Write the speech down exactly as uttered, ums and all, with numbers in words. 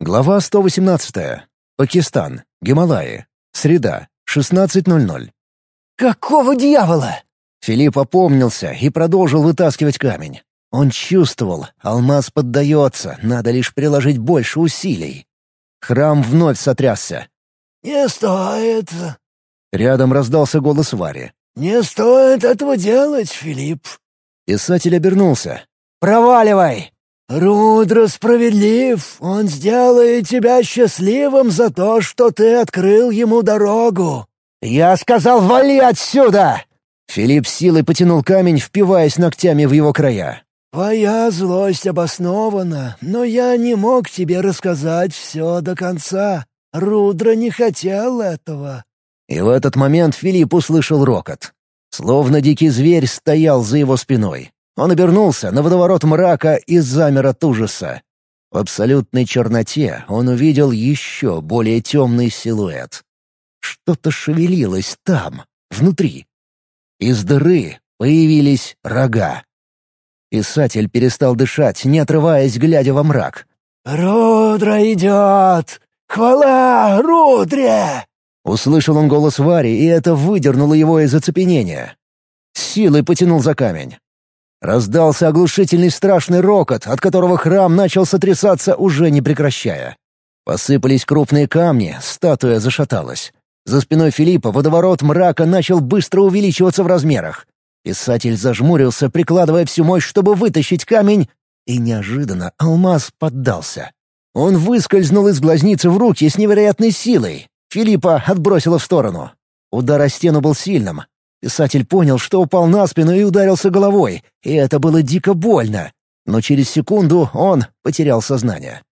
Глава сто восемнадцатая. Пакистан. Гималаи. Среда. шестнадцать ноль ноль. «Какого дьявола?» Филипп опомнился и продолжил вытаскивать камень. Он чувствовал, алмаз поддается, надо лишь приложить больше усилий. Храм вновь сотрясся. «Не стоит». Рядом раздался голос Вари. «Не стоит этого делать, Филипп». Писатель обернулся. «Проваливай!» «Рудра справедлив, он сделает тебя счастливым за то, что ты открыл ему дорогу». «Я сказал, вали отсюда!» Филипп силой потянул камень, впиваясь ногтями в его края. «Твоя злость обоснована, но я не мог тебе рассказать все до конца. Рудра не хотел этого». И в этот момент Филипп услышал рокот. Словно дикий зверь стоял за его спиной. Он обернулся на водоворот мрака и замер от ужаса. В абсолютной черноте он увидел еще более темный силуэт. Что-то шевелилось там, внутри. Из дыры появились рога. Писатель перестал дышать, не отрываясь, глядя во мрак. «Рудра идет! Хвала Рудре!» Услышал он голос Вари, и это выдернуло его из оцепенения. С силой потянул за камень. Раздался оглушительный страшный рокот, от которого храм начал сотрясаться, уже не прекращая. Посыпались крупные камни, статуя зашаталась. За спиной Филиппа водоворот мрака начал быстро увеличиваться в размерах. Писатель зажмурился, прикладывая всю мощь, чтобы вытащить камень, и неожиданно алмаз поддался. Он выскользнул из глазницы в руки с невероятной силой. Филиппа отбросило в сторону. Удар о стену был сильным. Писатель понял, что упал на спину и ударился головой, и это было дико больно. Но через секунду он потерял сознание.